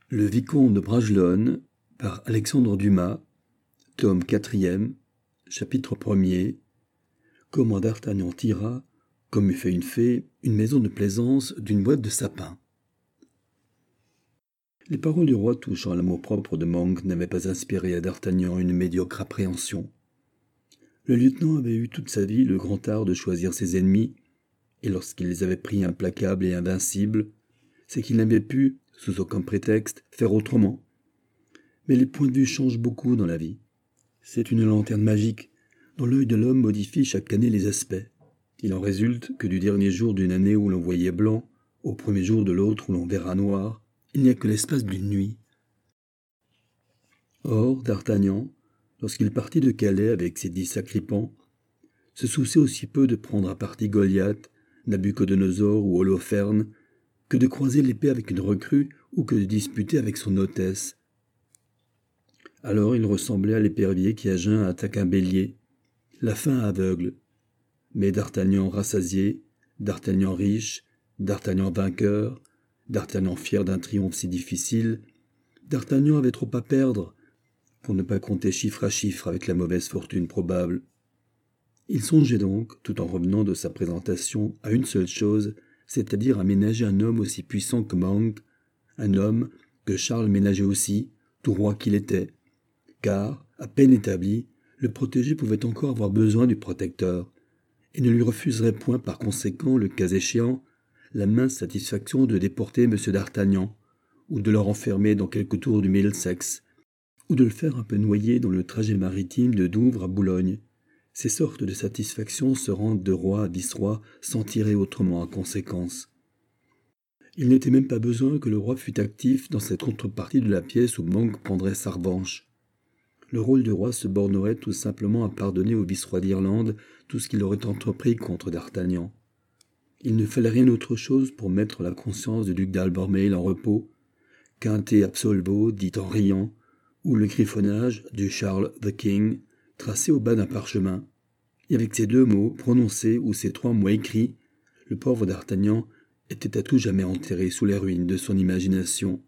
Le Vicomte de Bragelonne par Alexandre Dumas, tome 4e, chapitre 1er. Comment d'Artagnan tira, comme eût fait une fée, une maison de plaisance d'une boîte de sapin. Les paroles du roi touchant à l'amour-propre de Monk n'avaient pas inspiré à d'Artagnan une médiocre appréhension. Le lieutenant avait eu toute sa vie le grand art de choisir ses ennemis, et lorsqu'il les avait pris implacables et invincibles, c'est qu'il n'avait pu, sous aucun prétexte, faire autrement. Mais les points de vue changent beaucoup dans la vie. C'est une lanterne magique, dont l'œil de l'homme modifie chaque année les aspects. Il en résulte que du dernier jour d'une année où l'on voyait blanc, au premier jour de l'autre où l'on verra noir, il n'y a que l'espace d'une nuit. Or, d'Artagnan, lorsqu'il partit de Calais avec ses 10 sacripants, se souciait aussi peu de prendre à partie Goliath, Nabuchodonosor ou Holoferne, que de croiser l'épée avec une recrue ou que de disputer avec son hôtesse. Alors il ressemblait à l'épervier qui à jeun attaque un bélier, la faim aveugle. Mais d'Artagnan rassasié, d'Artagnan riche, d'Artagnan vainqueur, d'Artagnan fier d'un triomphe si difficile, d'Artagnan avait trop à perdre pour ne pas compter chiffre à chiffre avec la mauvaise fortune probable. Il songeait donc, tout en revenant de sa présentation, à une seule chose, c'est-à-dire à ménager un homme aussi puissant que Monk, un homme que Charles ménageait aussi, tout roi qu'il était, car, à peine établi, le protégé pouvait encore avoir besoin du protecteur, et ne lui refuserait point par conséquent, le cas échéant, la mince satisfaction de déporter M. d'Artagnan, ou de le renfermer dans quelque tour du Middlesex, ou de le faire un peu noyer dans le trajet maritime de Douvres à Boulogne. Ces sortes de satisfactions se rendent de roi à vice-roi sans tirer autrement à conséquence. Il n'était même pas besoin que le roi fût actif dans cette contrepartie de la pièce où Monk prendrait sa revanche. Le rôle du roi se bornerait tout simplement à pardonner au vice-roi d'Irlande tout ce qu'il aurait entrepris contre d'Artagnan. Il ne fallait rien autre chose pour mettre la conscience du duc d'Albermale en repos qu'un te absolvo dit en riant, ou le griffonnage du Charles the King, tracé au bas d'un parchemin. Et avec ces 2 mots prononcés ou ces 3 mots écrits, le pauvre d'Artagnan était à tout jamais enterré sous les ruines de son imagination.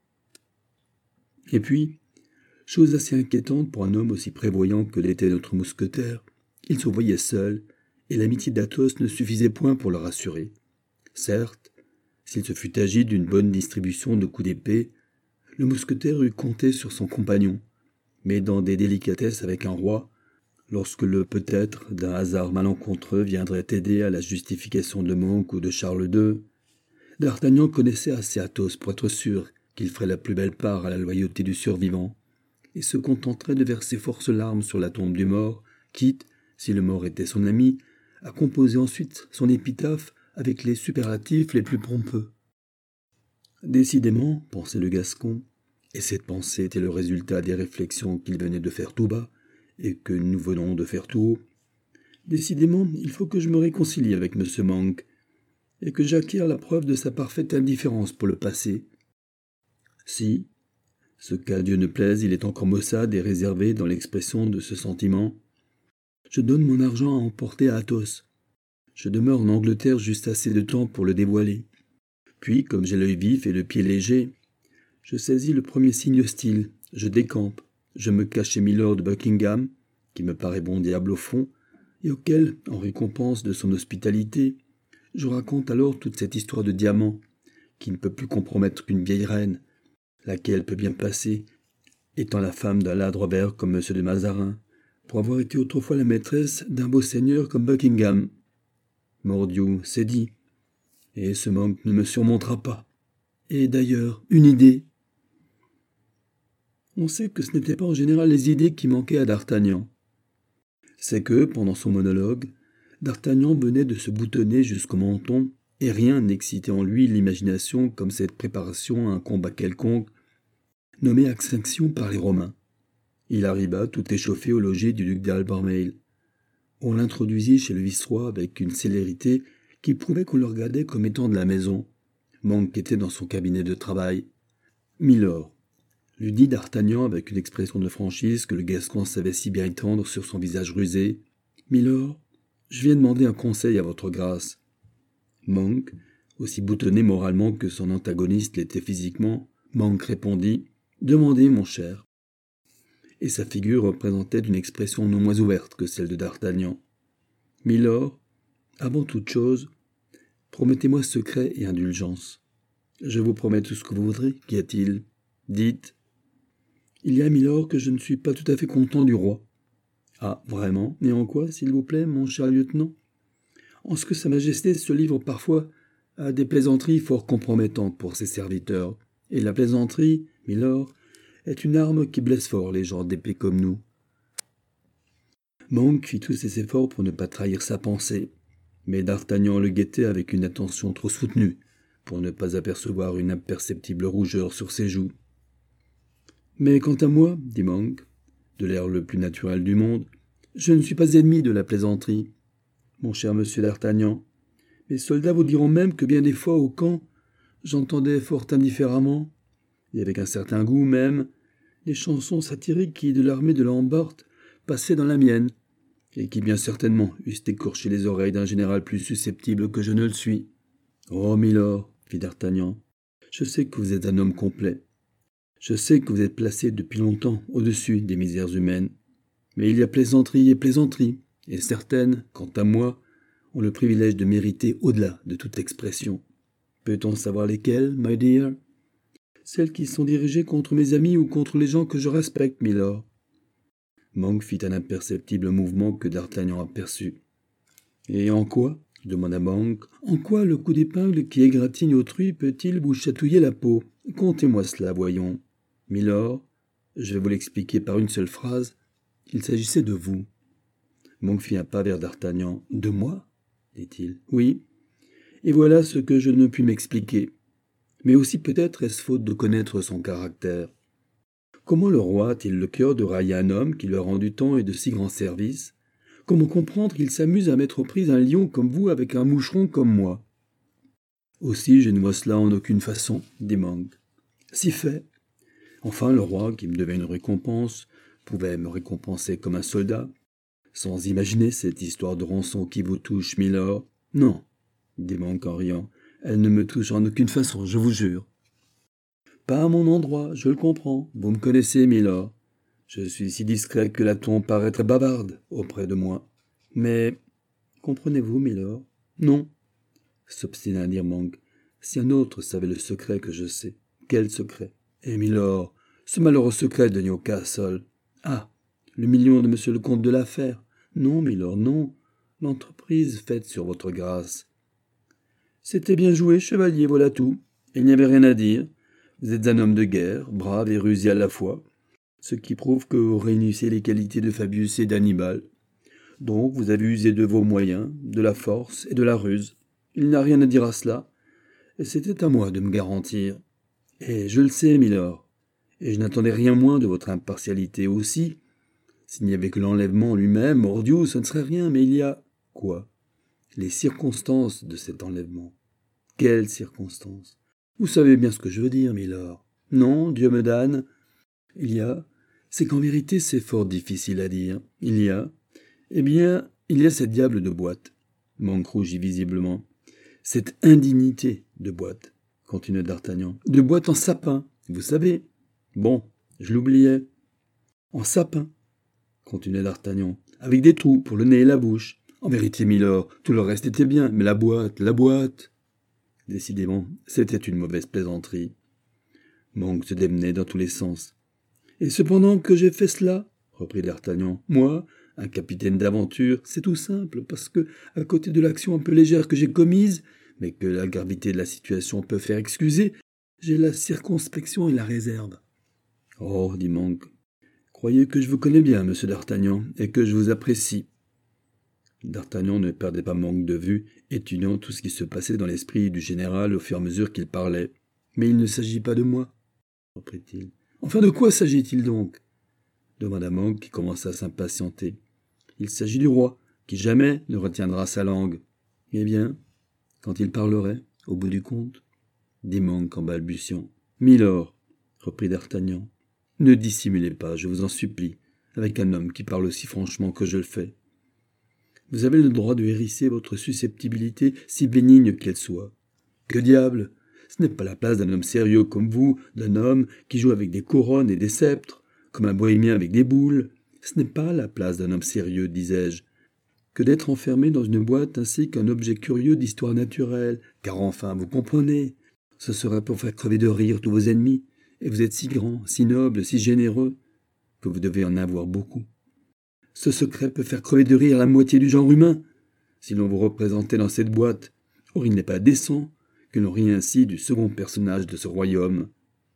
Et puis, chose assez inquiétante pour un homme aussi prévoyant que l'était notre mousquetaire, il se voyait seul, et l'amitié d'Athos ne suffisait point pour le rassurer. Certes, s'il se fût agi d'une bonne distribution de coups d'épée, le mousquetaire eût compté sur son compagnon, mais dans des délicatesses avec un roi, lorsque le peut-être d'un hasard malencontreux viendrait aider à la justification de Monk ou de Charles II, d'Artagnan connaissait assez Athos pour être sûr qu'il ferait la plus belle part à la loyauté du survivant, et se contenterait de verser force larmes sur la tombe du mort, quitte, si le mort était son ami, à composer ensuite son épitaphe avec les superlatifs les plus pompeux. Décidément, pensait le Gascon, et cette pensée était le résultat des réflexions qu'il venait de faire tout bas, et que nous venons de faire tout haut. Décidément, il faut que je me réconcilie avec M. Monk, et que j'acquière la preuve de sa parfaite indifférence pour le passé. Si, ce qu'à Dieu ne plaise, il est encore maussade et réservé dans l'expression de ce sentiment, je donne mon argent à emporter à Athos. Je demeure en Angleterre juste assez de temps pour le dévoiler. Puis, comme j'ai l'œil vif et le pied léger, je saisis le premier signe hostile, je décampe, je me cache chez Milord de Buckingham, qui me paraît bon diable au fond, et auquel, en récompense de son hospitalité, je raconte alors toute cette histoire de diamant, qui ne peut plus compromettre qu'une vieille reine, laquelle peut bien passer, étant la femme d'un ladre Robert comme M. de Mazarin, pour avoir été autrefois la maîtresse d'un beau seigneur comme Buckingham. Mordieu, c'est dit, et ce Monk ne me surmontera pas. Et d'ailleurs, une idée. On sait que ce n'étaient pas en général les idées qui manquaient à d'Artagnan. C'est que, pendant son monologue, d'Artagnan venait de se boutonner jusqu'au menton, et rien n'excitait en lui l'imagination comme cette préparation à un combat quelconque, nommé Extinction par les Romains. Il arriva tout échauffé au logis du duc d'Albermale. On l'introduisit chez le vice-roi avec une célérité qui prouvait qu'on le regardait comme étant de la maison. Monk était dans son cabinet de travail. « Milord », lui dit d'Artagnan avec une expression de franchise que le Gascon savait si bien étendre sur son visage rusé. « Milord, je viens demander un conseil à votre grâce. » Monk, aussi boutonné moralement que son antagoniste l'était physiquement, Monk répondit « Demandez, mon cher ». Et sa figure représentait une expression non moins ouverte que celle de d'Artagnan. « Milord, avant toute chose, promettez-moi secret et indulgence. »« Je vous promets tout ce que vous voudrez. Qu'y a-t-il ? Dites. »« Il y a, milord, que je ne suis pas tout à fait content du roi. »« Ah, vraiment ? Et en quoi, s'il vous plaît, mon cher lieutenant ? » ?»« En ce que sa majesté se livre parfois à des plaisanteries fort compromettantes pour ses serviteurs. Et la plaisanterie, milord, est une arme qui blesse fort les gens d'épée comme nous. » Monk fit tous ses efforts pour ne pas trahir sa pensée, mais d'Artagnan le guettait avec une attention trop soutenue pour ne pas apercevoir une imperceptible rougeur sur ses joues. « Mais quant à moi, dit Monk, de l'air le plus naturel du monde, je ne suis pas ennemi de la plaisanterie. Mon cher monsieur d'Artagnan, mes soldats vous diront même que bien des fois au camp, j'entendais fort indifféremment, et avec un certain goût même, les chansons satiriques qui, de l'armée de Lambert, passaient dans la mienne, et qui bien certainement eussent écorché les oreilles d'un général plus susceptible que je ne le suis. »« Oh, milord, fit d'Artagnan, je sais que vous êtes un homme complet. Je sais que vous êtes placé depuis longtemps au-dessus des misères humaines. Mais il y a plaisanterie, et certaines, quant à moi, ont le privilège de mériter au-delà de toute expression. Peut-on savoir lesquelles, my dear ? Celles qui sont dirigées contre mes amis ou contre les gens que je respecte, milord. » Monk fit un imperceptible mouvement que d'Artagnan aperçut. « Et en quoi, demanda Monk, en quoi le coup d'épingle qui égratigne autrui peut-il vous chatouiller la peau ? Contez-moi cela, voyons. Milord, je vais vous l'expliquer par une seule phrase. Il s'agissait de vous. » Monk fit un pas vers d'Artagnan. « De moi ? » dit-il. « Oui. Et voilà ce que je ne puis m'expliquer. Mais aussi peut-être est-ce faute de connaître son caractère. Comment le roi a-t-il le cœur de railler un homme qui lui a rendu tant et de si grands services ? Comment comprendre qu'il s'amuse à mettre aux prises un lion comme vous avec un moucheron comme moi ? Aussi, je ne vois cela en aucune façon, dit Monk. Si fait. Enfin, le roi, qui me devait une récompense, pouvait me récompenser comme un soldat, sans imaginer cette histoire de rançon qui vous touche, milord. Non, dit Monk en riant, elle ne me touche en aucune façon, je vous jure. Pas à mon endroit, je le comprends, vous me connaissez, milord. Je suis si discret que la tombe paraît très bavarde auprès de moi. Mais, comprenez-vous, milord ? Non, s'obstina à dire Monk. Si un autre savait le secret que je sais. Quel secret ? Eh, milord, ce malheureux secret de Newcastle. Ah, le million de monsieur le comte de la Fère. Non, milord, non. L'entreprise faite sur votre grâce. C'était bien joué, chevalier, voilà tout. Il n'y avait rien à dire. Vous êtes un homme de guerre, brave et rusé à la fois, ce qui prouve que vous réunissez les qualités de Fabius et d'Hannibal. Donc vous avez usé de vos moyens, de la force et de la ruse. Il n'y a rien à dire à cela, et c'était à moi de me garantir. Et je le sais, milord, et je n'attendais rien moins de votre impartialité aussi. S'il n'y avait que l'enlèvement lui-même, mordieu, ce ne serait rien, mais il y a... Quoi ? Les circonstances de cet enlèvement. Quelles circonstances ? Vous savez bien ce que je veux dire, milord. Non, Dieu me damne. C'est qu'en vérité, c'est fort difficile à dire. Il y a cette diable de boîte. Monk rougit visiblement. Cette indignité de boîte, continua d'Artagnan. De boîte en sapin, vous savez. Bon, je l'oubliais. En sapin, continua d'Artagnan, avec des trous pour le nez et la bouche. En vérité, milord, tout le reste était bien, mais la boîte... Décidément, c'était une mauvaise plaisanterie. Monk se démenait dans tous les sens. « Et cependant que j'ai fait cela, reprit d'Artagnan, moi, un capitaine d'aventure, c'est tout simple, parce que, à côté de l'action un peu légère que j'ai commise, mais que la gravité de la situation peut faire excuser, j'ai la circonspection et la réserve. »« Oh, dit Monk, croyez que je vous connais bien, monsieur d'Artagnan, et que je vous apprécie. » D'Artagnan ne perdait pas Monk de vue, étudiant tout ce qui se passait dans l'esprit du général au fur et à mesure qu'il parlait. « Mais il ne s'agit pas de moi, reprit-il. « Enfin, de quoi s'agit-il donc ?» demanda Monk, qui commença à s'impatienter. « Il s'agit du roi, qui jamais ne retiendra sa langue. »« Eh bien, quand il parlerait, au bout du compte ?» dit Monk en balbutiant. « Milord, reprit d'Artagnan, ne dissimulez pas, je vous en supplie, avec un homme qui parle aussi franchement que je le fais. Vous avez le droit de hérisser votre susceptibilité, si bénigne qu'elle soit. Que diable, Ce n'est pas la place d'un homme sérieux comme vous, d'un homme qui joue avec des couronnes et des sceptres, comme un bohémien avec des boules. Ce n'est pas la place d'un homme sérieux, disais-je, que d'être enfermé dans une boîte ainsi qu'un objet curieux d'histoire naturelle, car enfin, vous comprenez, ce serait pour faire crever de rire tous vos ennemis, et vous êtes si grand, si noble, si généreux, que vous devez en avoir beaucoup. Ce secret peut faire crever de rire la moitié du genre humain, si l'on vous représentait dans cette boîte. Or, il n'est pas décent que l'on rie ainsi du second personnage de ce royaume.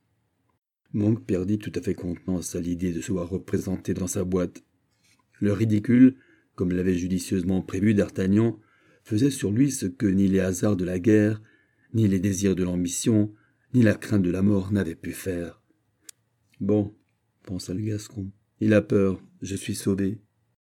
Monk perdit tout à fait contenance à l'idée de se voir représenté dans sa boîte. Le ridicule, comme l'avait judicieusement prévu d'Artagnan, faisait sur lui ce que ni les hasards de la guerre, ni les désirs de l'ambition, ni la crainte de la mort n'avaient pu faire. « Bon, » pensa le Gascon, « il a peur, je suis sauvé. »«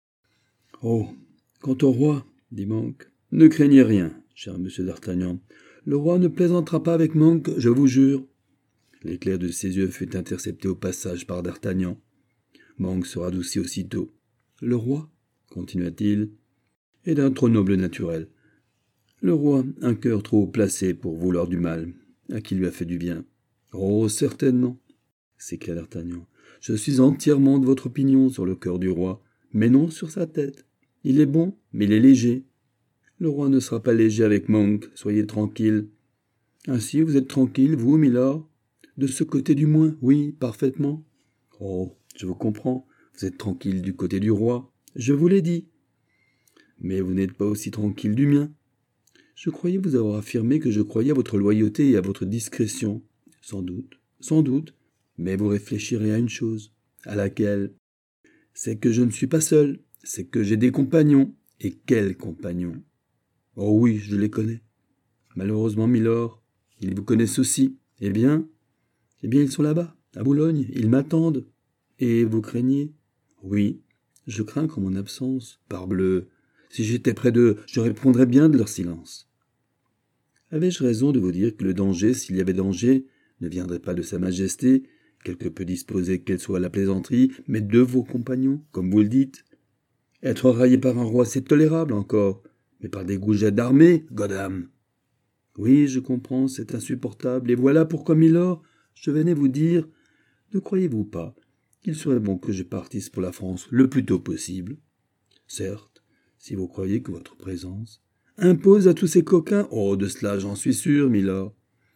Oh, quant au roi, » dit Monk, « ne craignez rien, cher monsieur d'Artagnan. Le roi ne plaisantera pas avec Monk, je vous jure. » L'éclair de ses yeux fut intercepté au passage par d'Artagnan. Monk se radoucit aussitôt. « Le roi, » continua-t-il, « est d'un trop noble naturel. Le roi, un cœur trop haut placé pour vouloir du mal, à qui lui a fait du bien. »« Oh, certainement, » s'écria d'Artagnan. « Je suis entièrement de votre opinion sur le cœur du roi, mais non sur sa tête. Il est bon, mais il est léger. Le roi ne sera pas léger avec Monk, soyez tranquille. Ainsi, vous êtes tranquille, vous, milord? De ce côté du moins, oui, parfaitement. Oh, je vous comprends, vous êtes tranquille du côté du roi, je vous l'ai dit. Mais vous n'êtes pas aussi tranquille du mien. Je croyais vous avoir affirmé que je croyais à votre loyauté et à votre discrétion. Sans doute, mais vous réfléchirez à une chose. À laquelle? C'est que je ne suis pas seul, c'est que j'ai des compagnons. Et quels compagnons? Oh oui, je les connais. Malheureusement, milord, ils vous connaissent aussi. Eh bien, ils sont là-bas, à Boulogne, ils m'attendent. Et vous craignez? Oui, je crains qu'en mon absence, parbleu, si j'étais près d'eux, je répondrais bien de leur silence. Avais-je raison de vous dire que le danger, s'il y avait danger, ne viendrait pas de sa majesté, quelque peu disposée qu'elle soit à la plaisanterie, mais de vos compagnons, comme vous le dites? Être raillé par un roi, c'est tolérable encore, mais par des goujets d'armée, godam. Oui, je comprends, c'est insupportable, et voilà pourquoi, milord, je venais vous dire, ne croyez-vous pas qu'il serait bon que je partisse pour la France le plus tôt possible? Certes, si vous croyez que votre présence impose à tous ces coquins, oh, de cela j'en suis sûr, milord.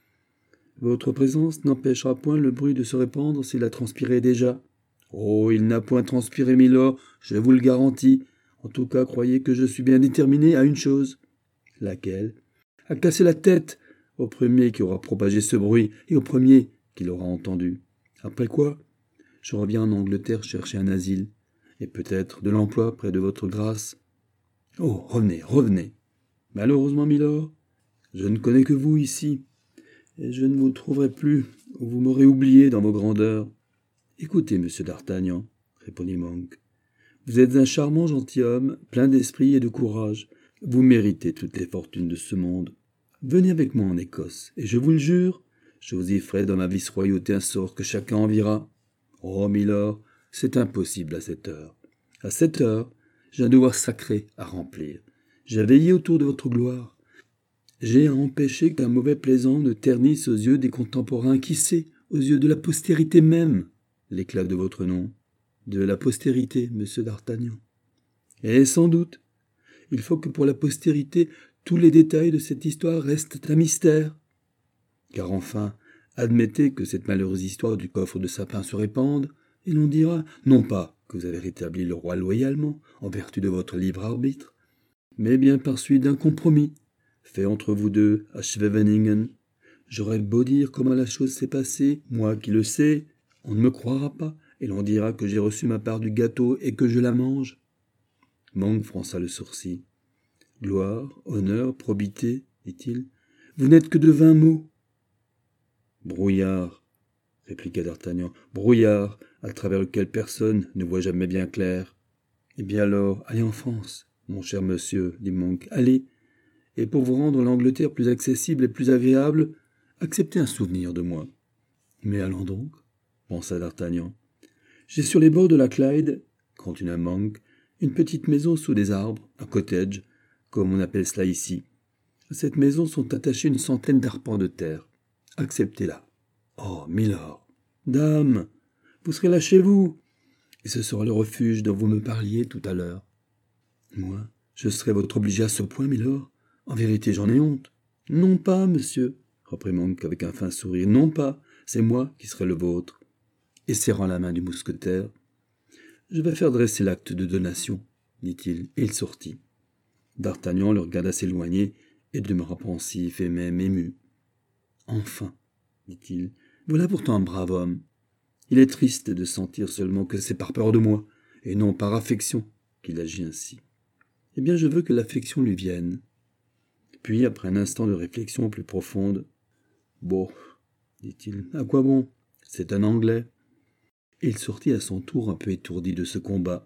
Votre présence n'empêchera point le bruit de se répandre s'il a transpiré déjà. Oh, il n'a point transpiré, milord, je vous le garantis. En tout cas, croyez que je suis bien déterminé à une chose. Laquelle? À casser la tête au premier qui aura propagé ce bruit et au premier qui l'aura entendu. Après quoi, je reviens en Angleterre chercher un asile, et peut-être de l'emploi près de votre grâce. Oh, revenez. Malheureusement, milord, je ne connais que vous ici, et je ne vous trouverai plus, ou vous m'aurez oublié dans vos grandeurs. Écoutez, monsieur d'Artagnan, répondit Monk, vous êtes un charmant gentilhomme, plein d'esprit et de courage. Vous méritez toutes les fortunes de ce monde. Venez avec moi en Écosse, et je vous le jure, je vous y ferai dans ma vice-royauté un sort que chacun enviera. Oh, milord, c'est impossible à cette heure. À cette heure, j'ai un devoir sacré à remplir. J'ai veillé autour de votre gloire. J'ai à empêcher qu'un mauvais plaisant ne ternisse aux yeux des contemporains, qui sait, aux yeux de la postérité même, l'éclat de votre nom. De la postérité, monsieur d'Artagnan. Et sans doute, il faut que pour la postérité, tous les détails de cette histoire restent un mystère. Car enfin, admettez que cette malheureuse histoire du coffre de sapin se répande, et l'on dira, non pas que vous avez rétabli le roi loyalement, en vertu de votre libre arbitre, mais bien par suite d'un compromis, fait entre vous deux à Scheveningen. J'aurais beau dire comment la chose s'est passée, moi qui le sais, on ne me croira pas, et l'on dira que j'ai reçu ma part du gâteau et que je la mange. Monk fronça le sourcil. Gloire, honneur, probité, dit-il, vous n'êtes que de 20 mots. Brouillard, répliqua d'Artagnan, brouillard, à travers lequel personne ne voit jamais bien clair. Eh bien alors, allez en France, mon cher monsieur, dit Monk, allez, et pour vous rendre l'Angleterre plus accessible et plus agréable, acceptez un souvenir de moi. Mais allons donc, pensa d'Artagnan. J'ai sur les bords de la Clyde, continua Monk, une petite maison sous des arbres, un cottage, comme on appelle cela ici. À cette maison sont attachés 100 d'arpents de terre. Acceptez-la. Oh, milord. Dame, vous serez là chez vous, et ce sera le refuge dont vous me parliez tout à l'heure. Moi, je serai votre obligé à ce point, milord. En vérité, j'en ai honte. Non pas, monsieur, reprit Monk avec un fin sourire. Non pas, c'est moi qui serai le vôtre. Et serrant la main du mousquetaire, je vais faire dresser l'acte de donation, dit-il, et il sortit. D'Artagnan le regarda s'éloigner et demeura pensif et même ému. Enfin, dit-il, voilà pourtant un brave homme. Il est triste de sentir seulement que c'est par peur de moi, et non par affection, qu'il agit ainsi. Eh bien, je veux que l'affection lui vienne. Puis, après un instant de réflexion plus profonde, « Bon, dit-il, à quoi bon? C'est un Anglais. » Et il sortit à son tour un peu étourdi de ce combat.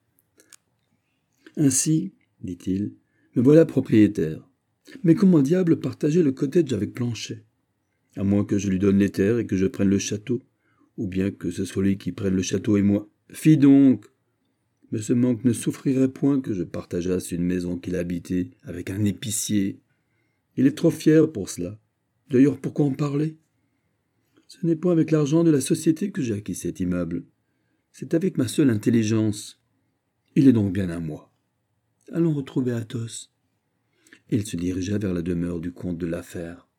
« Ainsi, dit-il, me voilà propriétaire. Mais comment diable partager le cottage avec Planchet? À moins que je lui donne les terres et que je prenne le château, ou bien que ce soit lui qui prenne le château et moi. Fi donc! Mais ce Monk ne souffrirait point que je partageasse une maison qu'il habitait avec un épicier. Il est trop fier pour cela. D'ailleurs, pourquoi en parler? Ce n'est point avec l'argent de la société que j'ai acquis cet immeuble. C'est avec ma seule intelligence. Il est donc bien à moi. Allons retrouver Athos. Et il se dirigea vers la demeure du comte de la Fère.